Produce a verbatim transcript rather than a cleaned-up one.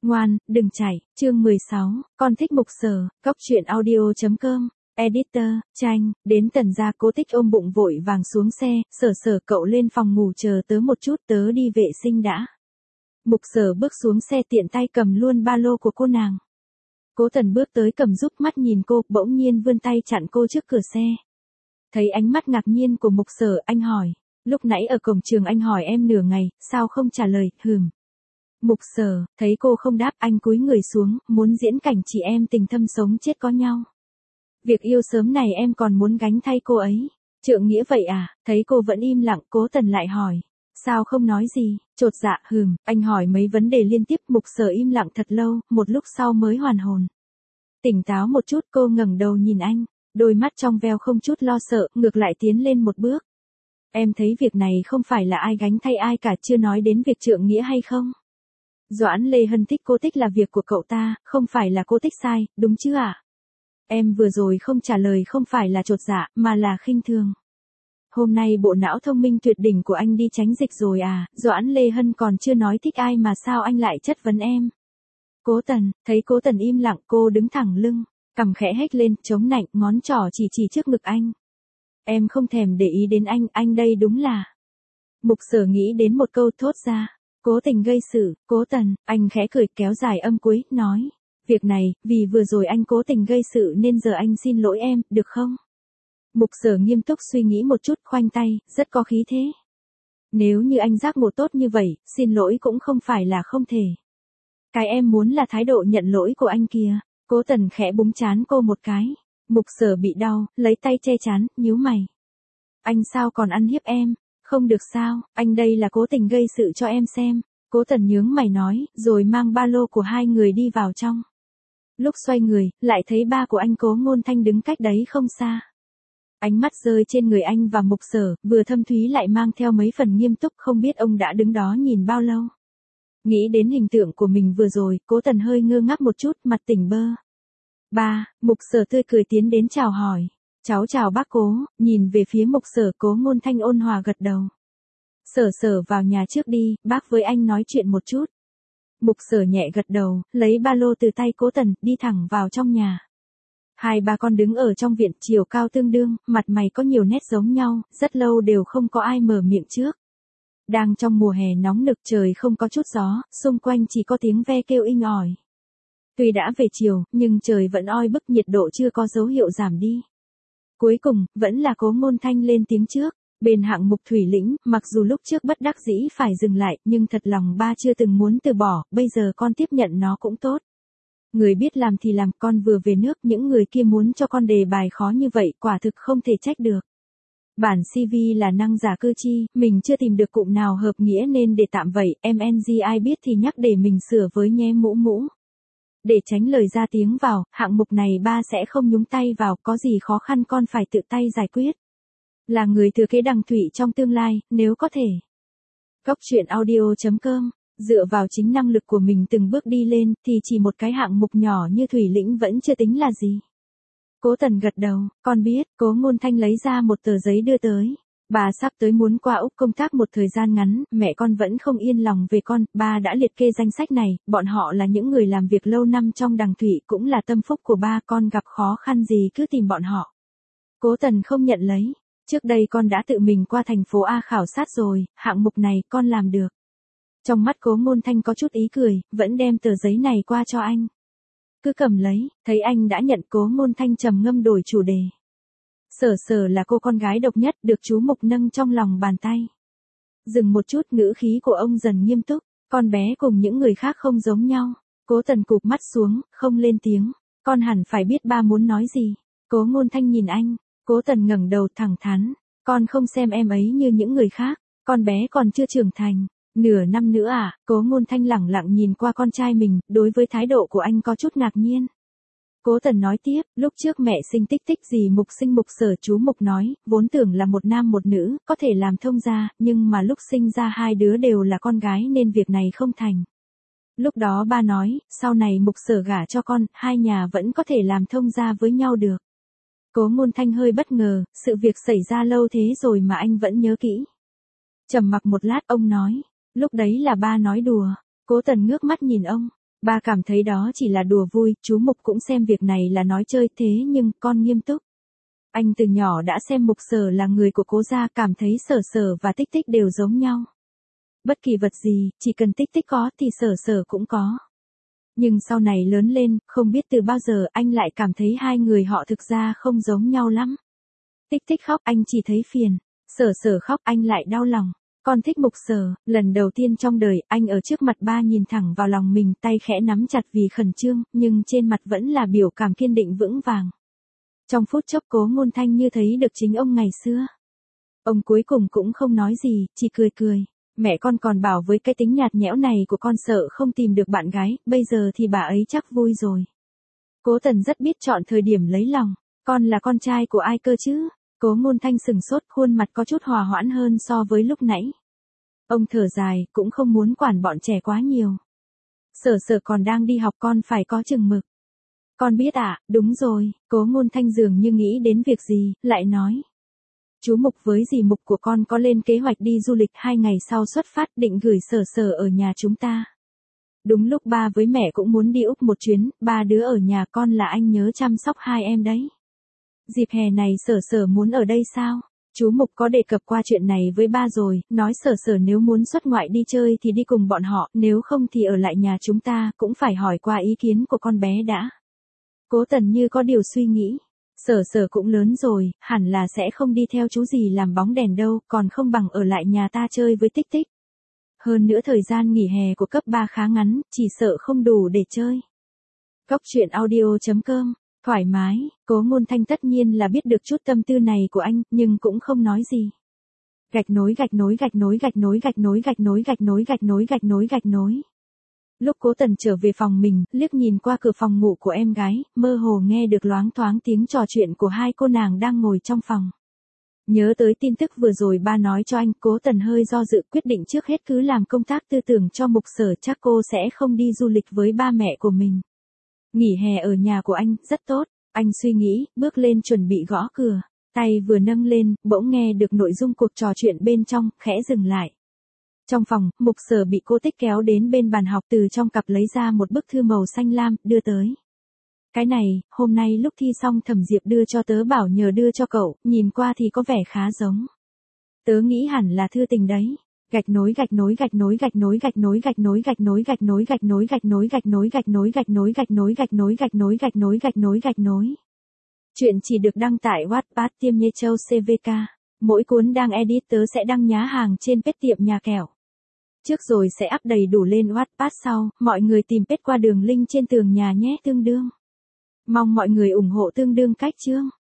Ngoan, đừng chạy, chương mười sáu, con thích Mục Sở, cóc truyện audio chấm com, editor, tranh, đến Tần gia. Cố Tích ôm bụng vội vàng xuống xe, Sở Sở cậu lên phòng ngủ chờ tớ một chút, tớ đi vệ sinh đã. Mục Sở bước xuống xe tiện tay cầm luôn ba lô của cô nàng. Cố Tần bước tới cầm giúp, mắt nhìn cô, bỗng nhiên vươn tay chặn cô trước cửa xe. Thấy ánh mắt ngạc nhiên của Mục Sở, anh hỏi, lúc nãy ở cổng trường anh hỏi em nửa ngày, sao không trả lời, hừm. Mục Sở, thấy cô không đáp, anh cúi người xuống, muốn diễn cảnh chị em tình thâm sống chết có nhau. Việc yêu sớm này em còn muốn gánh thay cô ấy. Trượng nghĩa vậy à? Thấy cô vẫn im lặng, Cố Tần lại hỏi. Sao không nói gì? Chột dạ, hừm, anh hỏi mấy vấn đề liên tiếp. Mục Sở im lặng thật lâu, một lúc sau mới hoàn hồn. Tỉnh táo một chút, cô ngẩng đầu nhìn anh, đôi mắt trong veo không chút lo sợ, ngược lại tiến lên một bước. Em thấy việc này không phải là ai gánh thay ai cả, chưa nói đến việc trượng nghĩa hay không. Doãn Lê Hân thích cô Tích là việc của cậu ta, không phải là cô Tích sai, đúng chứ ạ? À? Em vừa rồi không trả lời không phải là chột dạ, mà là khinh thường. Hôm nay bộ não thông minh tuyệt đỉnh của anh đi tránh dịch rồi à? Doãn Lê Hân còn chưa nói thích ai mà sao anh lại chất vấn em? Cố Tần, thấy Cố Tần im lặng, cô đứng thẳng lưng, cằm khẽ hếch lên, chống nạnh, ngón trỏ chỉ chỉ trước ngực anh. Em không thèm để ý đến anh, anh đây đúng là. Mục Sở nghĩ đến một câu thốt ra. Cố tình gây sự, Cố Tần, anh khẽ cười kéo dài âm cuối, nói. Việc này, vì vừa rồi anh cố tình gây sự nên giờ anh xin lỗi em, được không? Mục Sở nghiêm túc suy nghĩ một chút, khoanh tay, rất có khí thế. Nếu như anh giác ngộ tốt như vậy, xin lỗi cũng không phải là không thể. Cái em muốn là thái độ nhận lỗi của anh kìa. Cố Tần khẽ búng trán cô một cái. Mục Sở bị đau, lấy tay che trán, nhíu mày. Anh sao còn ăn hiếp em? Không được sao, anh đây là cố tình gây sự cho em xem. Cố Tần nhướng mày nói, rồi mang ba lô của hai người đi vào trong. Lúc xoay người, lại thấy ba của anh Cố Ngôn Thanh đứng cách đấy không xa. Ánh mắt rơi trên người anh và Mục Sở, vừa thâm thúy lại mang theo mấy phần nghiêm túc, không biết ông đã đứng đó nhìn bao lâu. Nghĩ đến hình tượng của mình vừa rồi, Cố Tần hơi ngơ ngác một chút, mặt tỉnh bơ. Ba, Mục Sở tươi cười tiến đến chào hỏi. Cháu chào bác Cố, nhìn về phía Mục Sở, Cố Ngôn Thanh ôn hòa gật đầu. Sở Sở vào nhà trước đi, bác với anh nói chuyện một chút. Mục Sở nhẹ gật đầu, lấy ba lô từ tay Cố Tần, đi thẳng vào trong nhà. Hai ba con đứng ở trong viện, chiều cao tương đương, mặt mày có nhiều nét giống nhau, rất lâu đều không có ai mở miệng trước. Đang trong mùa hè nóng nực, trời không có chút gió, xung quanh chỉ có tiếng ve kêu inh ỏi. Tuy đã về chiều, nhưng trời vẫn oi bức, nhiệt độ chưa có dấu hiệu giảm đi. Cuối cùng, vẫn là Cố Ngôn Thanh lên tiếng trước. Bên hạng mục Thủy Lĩnh, mặc dù lúc trước bất đắc dĩ phải dừng lại, nhưng thật lòng ba chưa từng muốn từ bỏ, bây giờ con tiếp nhận nó cũng tốt. Người biết làm thì làm, con vừa về nước, những người kia muốn cho con đề bài khó như vậy, quả thực không thể trách được. Bản xê vê là năng giả cư chi, mình chưa tìm được cụm nào hợp nghĩa nên để tạm vậy, em en giê ai biết thì nhắc để mình sửa với nhé mũ mũ. Để tránh lời ra tiếng vào, hạng mục này ba sẽ không nhúng tay vào, có gì khó khăn con phải tự tay giải quyết. Là người thừa kế Đằng Thụy trong tương lai, nếu có thể. Cóc truyện audio chấm com, dựa vào chính năng lực của mình từng bước đi lên, thì chỉ một cái hạng mục nhỏ như Thủy Lĩnh vẫn chưa tính là gì. Cố Tần gật đầu, con biết. Cố Ngôn Thanh lấy ra một tờ giấy đưa tới. Bà sắp tới muốn qua Úc công tác một thời gian ngắn, mẹ con vẫn không yên lòng về con, ba đã liệt kê danh sách này, bọn họ là những người làm việc lâu năm trong Đằng Thụy, cũng là tâm phúc của ba, con gặp khó khăn gì cứ tìm bọn họ. Cố Tần không nhận lấy. Trước đây con đã tự mình qua thành phố A khảo sát rồi, hạng mục này con làm được. Trong mắt Cố Ngôn Thanh có chút ý cười, vẫn đem tờ giấy này qua cho anh. Cứ cầm lấy, thấy anh đã nhận, Cố Ngôn Thanh trầm ngâm đổi chủ đề. Sở Sở là cô con gái độc nhất, được chú Mục nâng trong lòng bàn tay. Dừng một chút, ngữ khí của ông dần nghiêm túc, con bé cùng những người khác không giống nhau. Cố Tần cụp mắt xuống, không lên tiếng, con hẳn phải biết ba muốn nói gì. Cố Ngôn Thanh nhìn anh. Cố Tần ngẩng đầu thẳng thắn, con không xem em ấy như những người khác, con bé còn chưa trưởng thành, nửa năm nữa à? Cố Ngôn Thanh lẳng lặng nhìn qua con trai mình, đối với thái độ của anh có chút ngạc nhiên. Cố Tần nói tiếp, lúc trước mẹ sinh Tích Tích gì Mục sinh Mục Sở, chú Mục nói, vốn tưởng là một nam một nữ, có thể làm thông gia, nhưng mà lúc sinh ra hai đứa đều là con gái nên việc này không thành. Lúc đó ba nói, sau này Mục Sở gả cho con, hai nhà vẫn có thể làm thông gia với nhau được. Cố Ngôn Thanh hơi bất ngờ, sự việc xảy ra lâu thế rồi mà anh vẫn nhớ kỹ. Trầm mặc một lát, ông nói, lúc đấy là ba nói đùa. Cố Tần ngước mắt nhìn ông, Ba cảm thấy đó chỉ là đùa vui, chú Mục cũng xem việc này là nói chơi thế nhưng con nghiêm túc. Anh từ nhỏ đã xem Mục Sở là người của Cố gia, cảm thấy Sở Sở và Tích Tích đều giống nhau. Bất kỳ vật gì, chỉ cần Tích Tích có thì Sở Sở cũng có. Nhưng sau này lớn lên, không biết từ bao giờ anh lại cảm thấy hai người họ thực ra không giống nhau lắm. Tích Tích khóc anh chỉ thấy phiền, Sở Sở khóc anh lại đau lòng. Con thích Mục Sở, lần đầu tiên trong đời anh ở trước mặt ba nhìn thẳng vào lòng mình, tay khẽ nắm chặt vì khẩn trương, nhưng trên mặt vẫn là biểu cảm kiên định vững vàng. Trong phút chốc Cố Ngôn Thanh như thấy được chính ông ngày xưa. Ông cuối cùng cũng không nói gì, chỉ cười cười. Mẹ con còn bảo với cái tính nhạt nhẽo này của con sợ không tìm được bạn gái, bây giờ thì bà ấy chắc vui rồi. Cố Tần rất biết chọn thời điểm lấy lòng, con là con trai của ai cơ chứ? Cố Ngôn Thanh sừng sốt, khuôn mặt có chút hòa hoãn hơn so với lúc nãy. Ông thở dài, cũng không muốn quản bọn trẻ quá nhiều. Sở Sở còn đang đi học, con phải có chừng mực. Con biết ạ, à, đúng rồi, Cố Ngôn Thanh dường như nghĩ đến việc gì, lại nói. Chú Mục với dì Mục của con có lên kế hoạch đi du lịch hai ngày sau xuất phát, định gửi Sở Sở ở nhà chúng ta. Đúng lúc ba với mẹ cũng muốn đi Úc một chuyến, ba đứa ở nhà con là anh nhớ chăm sóc hai em đấy. Dịp hè này Sở Sở muốn ở đây sao? Chú Mục có đề cập qua chuyện này với ba rồi, nói Sở Sở nếu muốn xuất ngoại đi chơi thì đi cùng bọn họ, nếu không thì ở lại nhà chúng ta, cũng phải hỏi qua ý kiến của con bé đã. Cố Tần như có điều suy nghĩ. Sở Sở cũng lớn rồi, hẳn là sẽ không đi theo chú gì làm bóng đèn đâu, còn không bằng ở lại nhà ta chơi với Tích Tích. Hơn nữa thời gian nghỉ hè của cấp ba khá ngắn, chỉ sợ không đủ để chơi. Góc truyện audio chấm com, thoải mái, Cố Ngôn Thanh tất nhiên là biết được chút tâm tư này của anh, nhưng cũng không nói gì. Gạch nối gạch nối gạch nối gạch nối gạch nối gạch nối gạch nối gạch nối gạch nối gạch nối. Lúc Cố Tần trở về phòng mình, liếc nhìn qua cửa phòng ngủ của em gái, mơ hồ nghe được loáng thoáng tiếng trò chuyện của hai cô nàng đang ngồi trong phòng. Nhớ tới tin tức vừa rồi ba nói cho anh, Cố Tần hơi do dự, quyết định trước hết cứ làm công tác tư tưởng cho Mục Sở, chắc cô sẽ không đi du lịch với ba mẹ của mình. Nghỉ hè ở nhà của anh, rất tốt, anh suy nghĩ, bước lên chuẩn bị gõ cửa, tay vừa nâng lên, bỗng nghe được nội dung cuộc trò chuyện bên trong, khẽ dừng lại. Trong phòng, Mục Sở bị cô Tích kéo đến bên bàn học, từ trong cặp lấy ra một bức thư màu xanh lam, đưa tới. Cái này, hôm nay lúc thi xong Thẩm Diệp đưa cho tớ bảo nhờ đưa cho cậu, nhìn qua thì có vẻ khá giống. Tớ nghĩ hẳn là thư tình đấy. Gạch nối gạch nối gạch nối gạch nối gạch nối gạch nối gạch nối gạch nối gạch nối gạch nối gạch nối gạch nối gạch nối gạch nối gạch nối gạch nối gạch nối gạch nối gạch nối. Chuyện chỉ được đăng tại Wattpad Tiêm Nhê Châu xê vê ca. Mỗi cuốn đang edit tớ sẽ đăng nhá hàng trên page tiệm nhà kẻo. Trước rồi sẽ up đầy đủ lên Wattpad sau, mọi người tìm page qua đường link trên tường nhà nhé tương đương. Mong mọi người ủng hộ tương đương cách chương.